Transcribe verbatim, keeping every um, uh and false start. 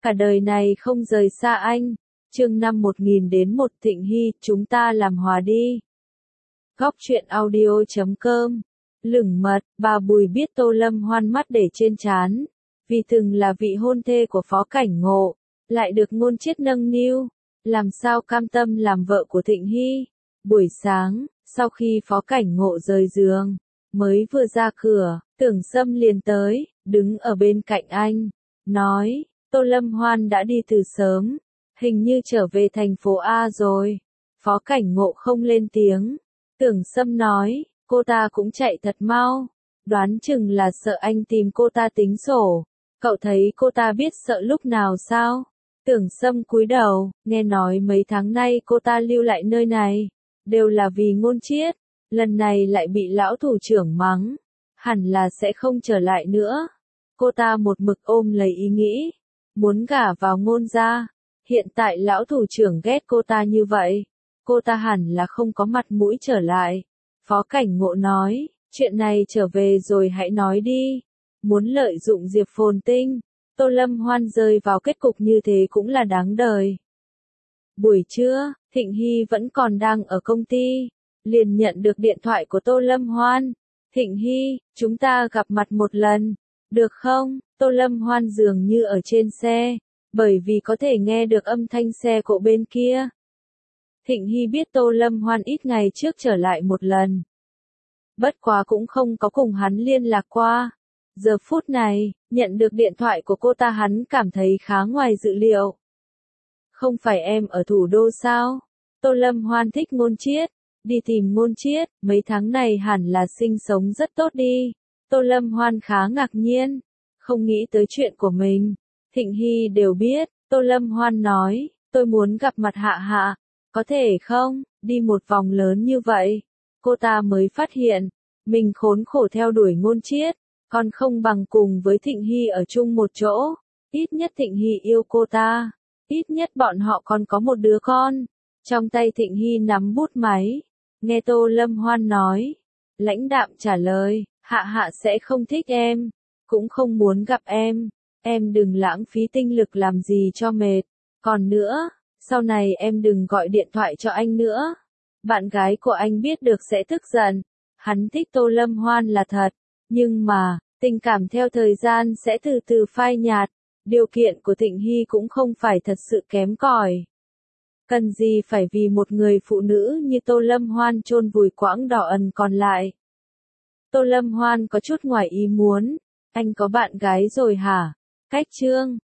cả đời này không rời xa anh. Chương năm một nghìn đến một Thịnh Hy, chúng ta làm hòa đi. Góc truyện audio chấm com. Lửng mật, bà Bùi biết Tô Lâm Hoan mắt để trên trán, vì từng là vị hôn thê của Phó Cảnh Ngộ, lại được Ngôn Chiết nâng niu, làm sao cam tâm làm vợ của Thịnh Hy. Buổi sáng, sau khi Phó Cảnh Ngộ rời giường, mới vừa ra cửa, Tưởng Sâm liền tới, đứng ở bên cạnh anh, nói, Tô Lâm Hoan đã đi từ sớm, hình như trở về thành phố A rồi. Phó Cảnh Ngộ không lên tiếng. Tưởng Sâm nói, cô ta cũng chạy thật mau, đoán chừng là sợ anh tìm cô ta tính sổ. Cậu thấy cô ta biết sợ lúc nào sao? Tưởng Sâm cúi đầu, nghe nói mấy tháng nay cô ta lưu lại nơi này, đều là vì Ngôn Chiết, lần này lại bị lão thủ trưởng mắng, hẳn là sẽ không trở lại nữa. Cô ta một mực ôm lấy ý nghĩ, muốn gả vào Ngôn gia, hiện tại lão thủ trưởng ghét cô ta như vậy, cô ta hẳn là không có mặt mũi trở lại. Phó Cảnh Ngộ nói, chuyện này trở về rồi hãy nói đi. Muốn lợi dụng Diệp Phồn Tinh, Tô Lâm Hoan rơi vào kết cục như thế cũng là đáng đời. Buổi trưa, Thịnh Hy vẫn còn đang ở công ty, liền nhận được điện thoại của Tô Lâm Hoan. Thịnh Hy, chúng ta gặp mặt một lần, được không? Tô Lâm Hoan dường như ở trên xe, bởi vì có thể nghe được âm thanh xe cộ bên kia. Thịnh Hy biết Tô Lâm Hoan ít ngày trước trở lại một lần, bất quá cũng không có cùng hắn liên lạc qua. Giờ phút này, nhận được điện thoại của cô ta hắn cảm thấy khá ngoài dự liệu. Không phải em ở thủ đô sao? Tô Lâm Hoan thích Ngôn Chiết, đi tìm Ngôn Chiết, mấy tháng này hẳn là sinh sống rất tốt đi. Tô Lâm Hoan khá ngạc nhiên, không nghĩ tới chuyện của mình. Thịnh Hy đều biết, Tô Lâm Hoan nói, tôi muốn gặp mặt Hạ Hạ, có thể không? Đi một vòng lớn như vậy, cô ta mới phát hiện, mình khốn khổ theo đuổi Ngôn Chiết, còn không bằng cùng với Thịnh Hy ở chung một chỗ. Ít nhất Thịnh Hy yêu cô ta, ít nhất bọn họ còn có một đứa con. Trong tay Thịnh Hy nắm bút máy, nghe Tô Lâm Hoan nói, lãnh đạm trả lời, Hạ Hạ sẽ không thích em, cũng không muốn gặp em, em đừng lãng phí tinh lực làm gì cho mệt. Còn nữa, sau này em đừng gọi điện thoại cho anh nữa, bạn gái của anh biết được sẽ tức giận. Hắn thích Tô Lâm Hoan là thật, nhưng mà, tình cảm theo thời gian sẽ từ từ phai nhạt, điều kiện của Thịnh Hy cũng không phải thật sự kém cỏi. Cần gì phải vì một người phụ nữ như Tô Lâm Hoan chôn vùi quãng đỏ ẩn còn lại. Tô Lâm Hoan có chút ngoài ý muốn, anh có bạn gái rồi hả? Cách chương